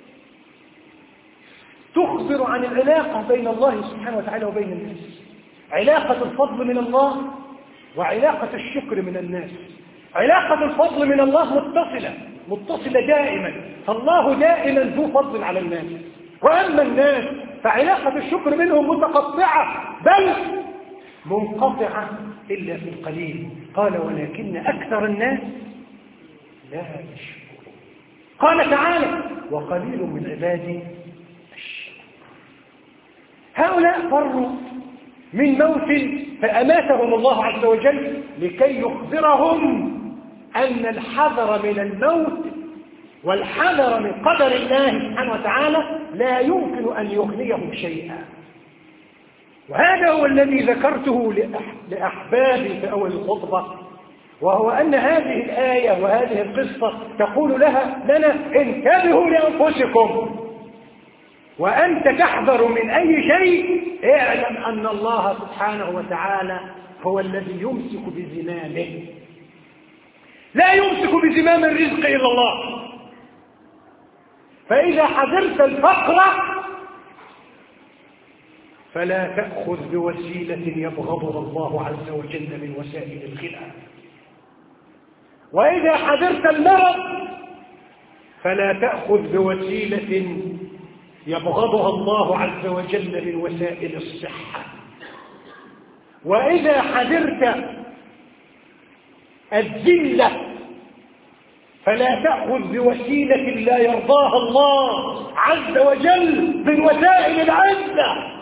تخبر عن العلاقة بين الله سبحانه وتعالى وبين الناس، علاقة الفضل من الله وعلاقة الشكر من الناس. علاقة الفضل من الله متصلة دائما، فالله دائما ذو فضل على الناس. وأما الناس فعلاقة الشكر منهم متقطعة بل منقطعة إلا في القليل. قال ولكن أكثر الناس لا يشكرون. قال تعالى وقليل من عبادي الشكور. هؤلاء فروا من موت فأماتهم الله عز وجل لكي يخبرهم أن الحذر من الموت والحذر من قدر الله سبحانه وتعالى لا يمكن أن يغنيهم شيئا. وهذا هو الذي ذكرته لأحبابي في أول الخطبة، وهو أن هذه الآية وهذه القصة تقول لنا انتبهوا لأنفسكم، وأنت تحذر من أي شيء اعلم أن الله سبحانه وتعالى هو الذي يمسك بزمامه. لا يمسك بزمام الرزق إلا الله. فإذا حذرت الفقر فلا تأخذ بوسيلة يبغضها الله عز وجل من وسائل الغنى. وإذا حذرت المرض فلا تأخذ بوسيلة يبغضها الله عز وجل من وسائل الصحة. وإذا حذرت الذلة فلا تأخذ بوسيلة لا يرضاها الله عز وجل من وسائل العزة.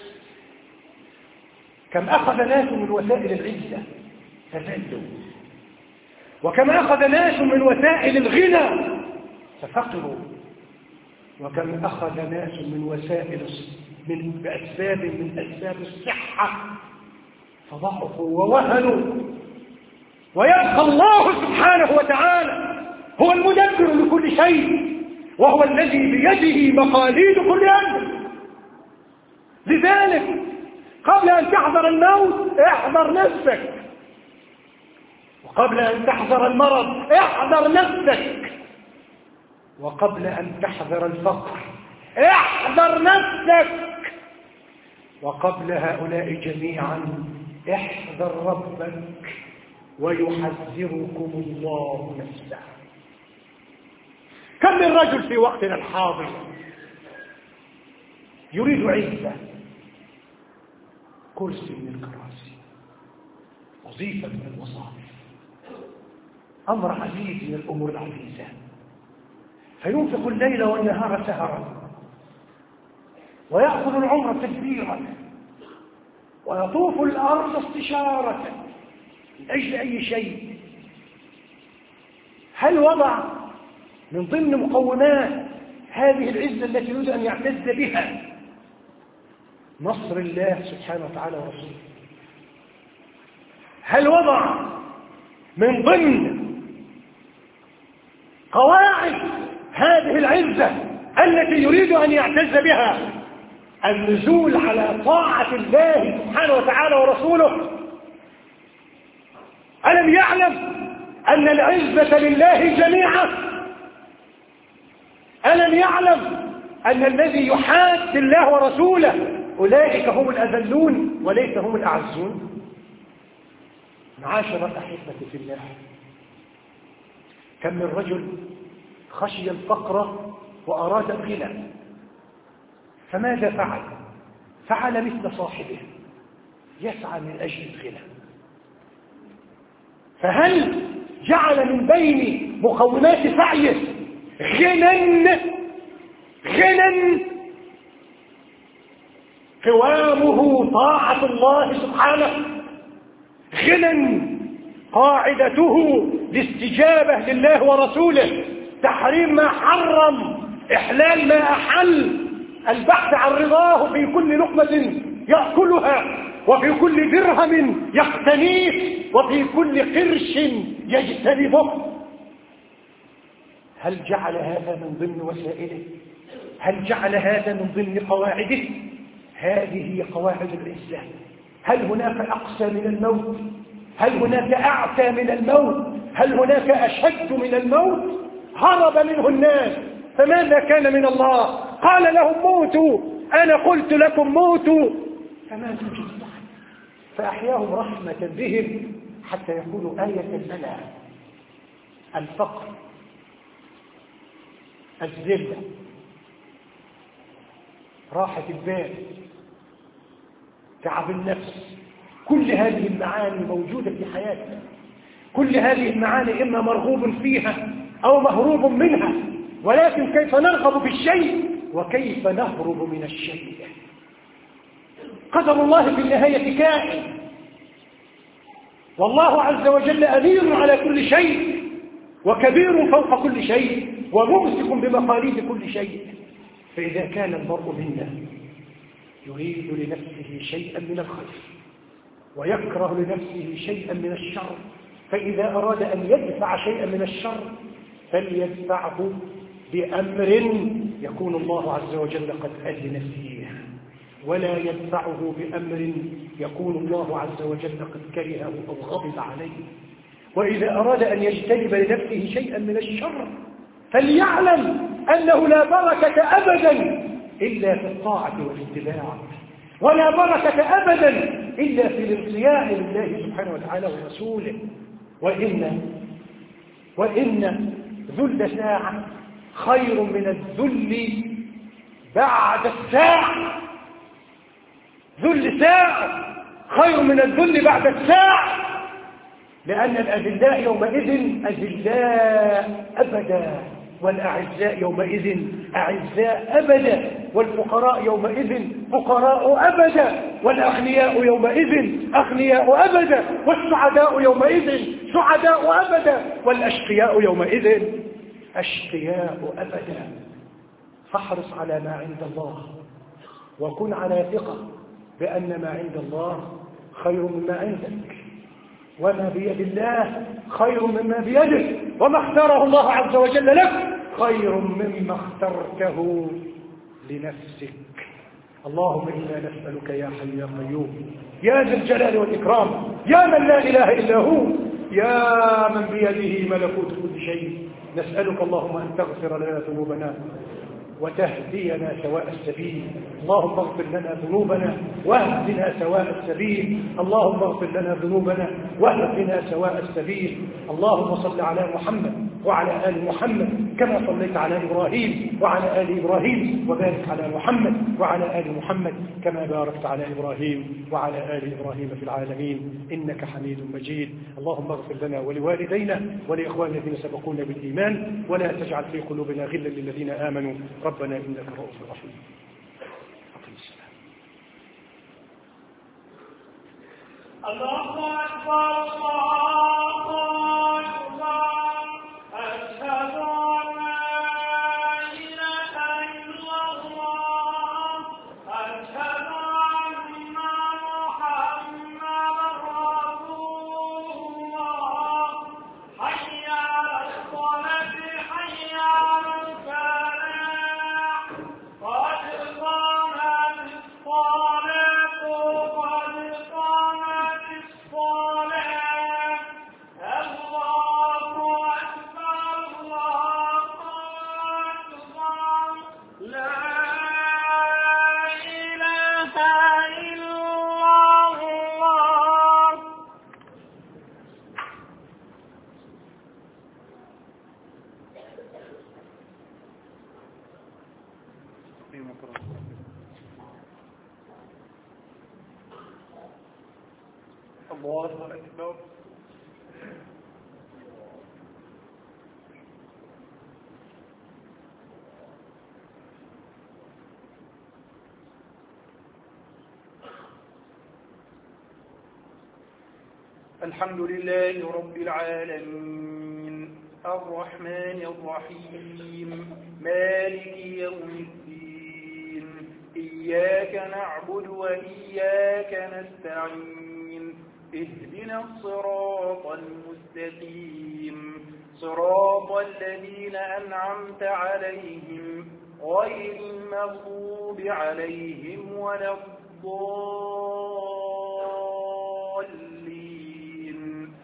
كم أخذ ناس من وسائل العزة فذلوا، وكم أخذ ناس من وسائل الغنى ففقروا، وكم أخذ ناس من وسائل من أسباب الصحة فضعفوا ووهنوا. ويبقى الله سبحانه وتعالى هو المدبر لكل شيء، وهو الذي بيده مقاليد كل أمر. لذلك قبل أن تحذر الموت احذر نفسك، وقبل أن تحذر المرض احذر نفسك، وقبل أن تحذر الفقر احذر نفسك، وقبل هؤلاء جميعا احذر ربك ويحذركم الله نفسه. كم من رجل في وقتنا الحاضر يريد عزة، كرسي من الكراسي، وظيفة من الوظائف، أمر عزيز من الأمور العزيزة، فينفق الليل والنهار سهرا، ويأخذ العمر تدبيرا، ويطوف الأرض استشارة من أجل أي شيء. هل وضع من ضمن مقومات هذه العزة التي يريد أن يعتز بها نصر الله سبحانه وتعالى ورسوله. هل وضع من ضمن قواعد هذه العزة التي يريد أن يعتز بها النزول على طاعة الله سبحانه وتعالى ورسوله؟ ألم يعلم أن العزة لله جميعا؟ ألم يعلم أن الذي يحاد الله ورسوله أولئك هم الأذلون وليس هم الأعزون؟ معاشر الأحبة في الله، كم من رجل خشي الفقر وأراد الغنى، فماذا فعل؟ فعل مثل صاحبه، يسعى من أجل الغنى. فهل جعل من بين مقومات سعيه غنى قوامه طاعة الله سبحانه، غنى قاعدته الاستجابة لله ورسوله، تحريم ما حرم، إحلال ما أحل، البحث عن رضاه في كل لقمة يأكلها، وفي كل درهم يقتنيه، وفي كل قرش يجتنبه. هل جعل هذا من ضمن وسائله؟ هل جعل هذا من ضمن قواعده؟ هذه هي قواعد الإسلام. هل هناك أقسى من الموت؟ هل هناك أعتى من الموت؟ هل هناك أشد من الموت؟ هرب منه الناس، فماذا كان من الله؟ قال لهم موتوا، أنا قلت لكم موتوا، فما توجد أحد، فأحياهم رحمة بهم حتى يكونوا آية لنا. الفقر، الذلة، راحة البال، تعب النفس، كل هذه المعاني موجودة في حياتنا. كل هذه المعاني إما مرغوب فيها أو مهروب منها، ولكن كيف نرغب في الشيء وكيف نهرب من الشيء. قدر الله في النهاية كائن، والله عز وجل أمير على كل شيء، وكبير فوق كل شيء، وممسك بمقاليد كل شيء. فإذا كان المرء منا يريد لنفسه شيئا من الخير ويكره لنفسه شيئا من الشر، فإذا أراد أن يدفع شيئا من الشر فليدفعه بأمر يكون الله عز وجل قد أذن فيه، ولا يدفعه بأمر يكون الله عز وجل قد كرهه أو غضب عليه. وإذا أراد أن يجتنب لنفسه شيئا من الشر فليعلم أنه لا بركة أبدا إلا في الطاعة والاتباع، ولا بركة أبدا إلا في الانقياد لله سبحانه وتعالى ورسوله. وإن ذل ساعة خير من الذل بعد الساعة. ذل ساعة خير من الذل بعد الساعة، لأن الأذلاء يومئذ أذلاء أبدا، والأعزاء يومئذ أعزاء أبدا، والفقراء يومئذ فقراء أبدا، والأغنياء يومئذ أغنياء أبدا، والسعداء يومئذ سعداء أبدا، والأشقياء يومئذ أشقياء أبدا. فاحرص على ما عند الله، وكن على ثقة بأن ما عند الله خير مما عندك، وما بيد الله خير مما بيدك، وما اختاره الله عز وجل لك خير مما اخترته لنفسك. اللهم إنا نسألك يا حي يا قيوم يا ذا الجلال والإكرام، يا من لا إله إلا هو، يا من بيده ملكوت كل شيء، نسألك اللهم أن تغفر لنا ذنوبنا وتهدينا سواء السبيل. اللهم اغفر لنا ذنوبنا واهدنا سواء السبيل. اللهم اغفر لنا ذنوبنا واهدنا سواء السبيل. اللهم صل على محمد وعلى آل محمد كما صليت على إبراهيم وعلى آل إبراهيم، وبارك على محمد وعلى آل محمد كما باركت على إبراهيم وعلى آل إبراهيم في العالمين إنك حميد مجيد. اللهم اغفر لنا ولوالدينا ولإخواننا الذين سبقونا بالإيمان، ولا تجعل في قلوبنا غلا للذين آمنوا ربنا إنك رؤوف رحيم. الله أكبر الله أكبر أشهد أن لا الله أكبر. الحمد لله رب العالمين الرحمن الرحيم مالك يوم الدين إياك نعبد وإياك نستعين اهدنا الصراط المستقيم صراط الذين أنعمت عليهم غير المغضوب عليهم ولا الضالين.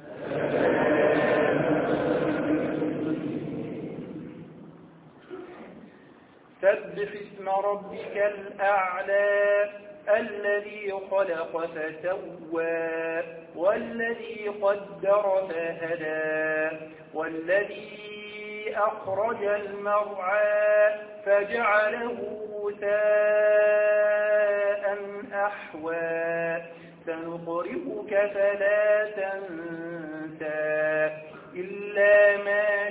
سبح اسم ربك الأعلى الذي خلق فسوى والذي قدر فهدى والذي أخرج المرعى فجعله غثاء أحوى سنقرئك فلا تنسى إلا ما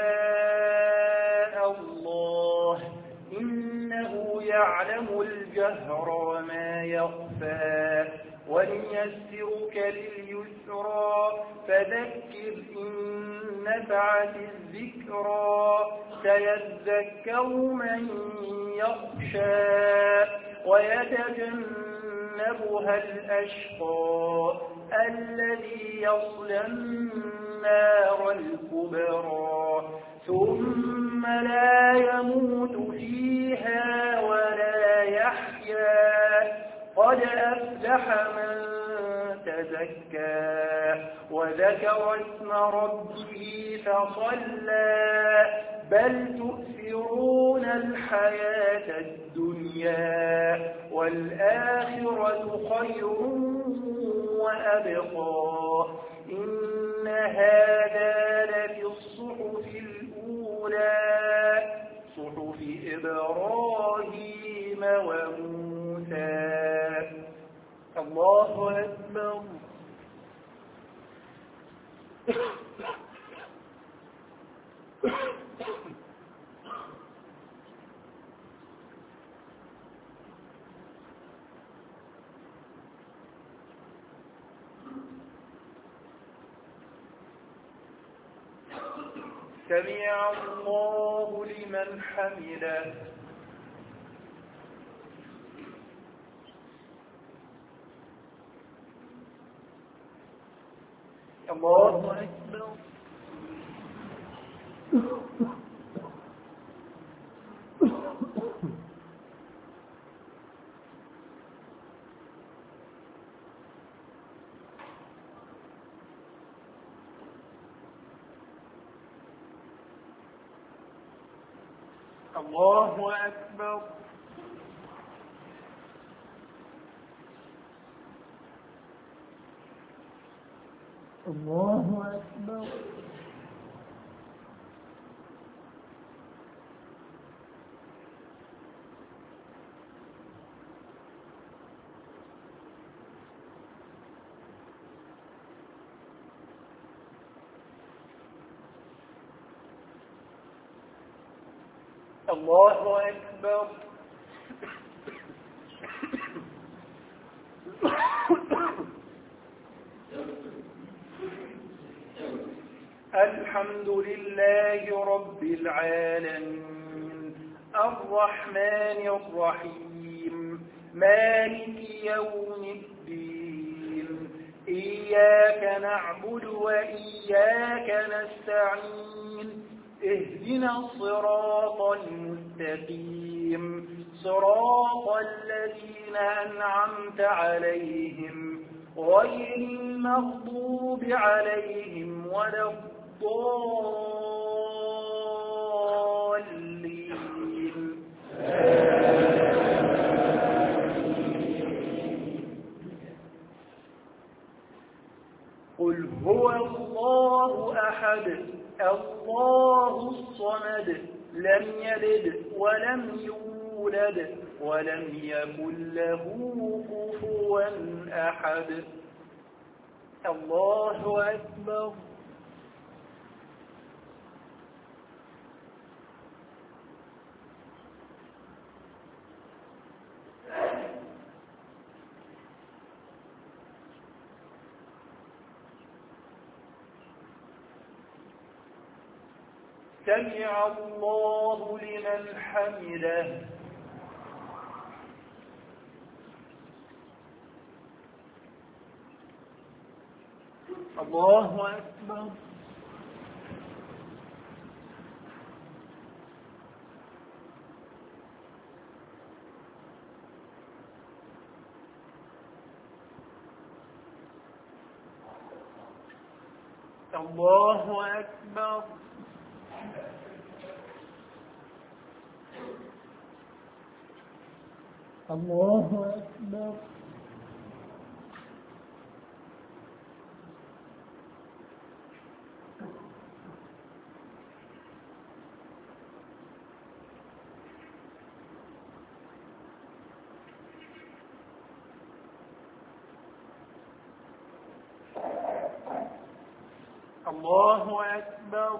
شاء الله إنه يعلم الجهر وما يخفى وليسرك لليسرى فذكر إن نفعت الذكرى سيذكر من يخشى ويتجنبها الأشقى الذي يصلى النار الكبرى ثم لا يموت فيها ولا يحيا قد أفلح من تزكى وذكر اسم ربه فصلى بل تؤثرون الحياة الدنيا والآخرة خير وأبقى إن هذا لفي الصحف الأولى صحف إبراهيم وموسى. الله أكبر. سمع الله لمن حمده. الله أكبر. الله أكبر. الله أكبر. الله أكبر. الحمد لله رب العالمين الرحمن الرحيم مالك يوم الدين إياك نعبد وإياك نستعين اهدنا الصراط المستقيم صراط الذين أنعمت عليهم غير المغضوب عليهم ولا الضالين. قل هو الله أحد الله الصمد لم يلد ولم يولد يولد ولم يكن له كفوا أحد. الله أكبر. سمع الله لمن حمده. الله أكبر. الله أكبر. الله أكبر. الله أكبر.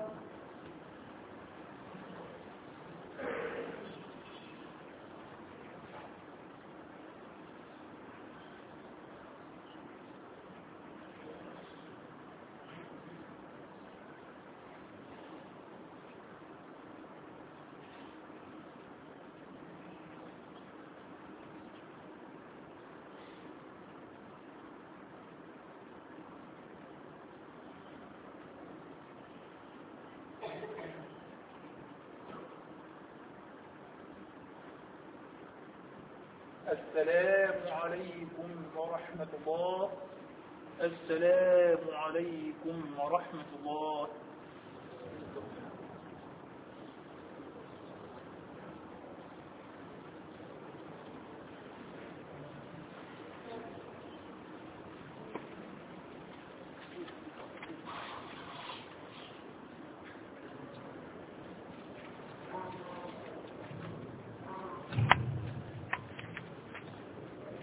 السلام عليكم ورحمة الله. السلام عليكم ورحمة الله.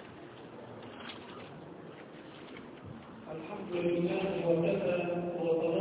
الحمد لله وكفى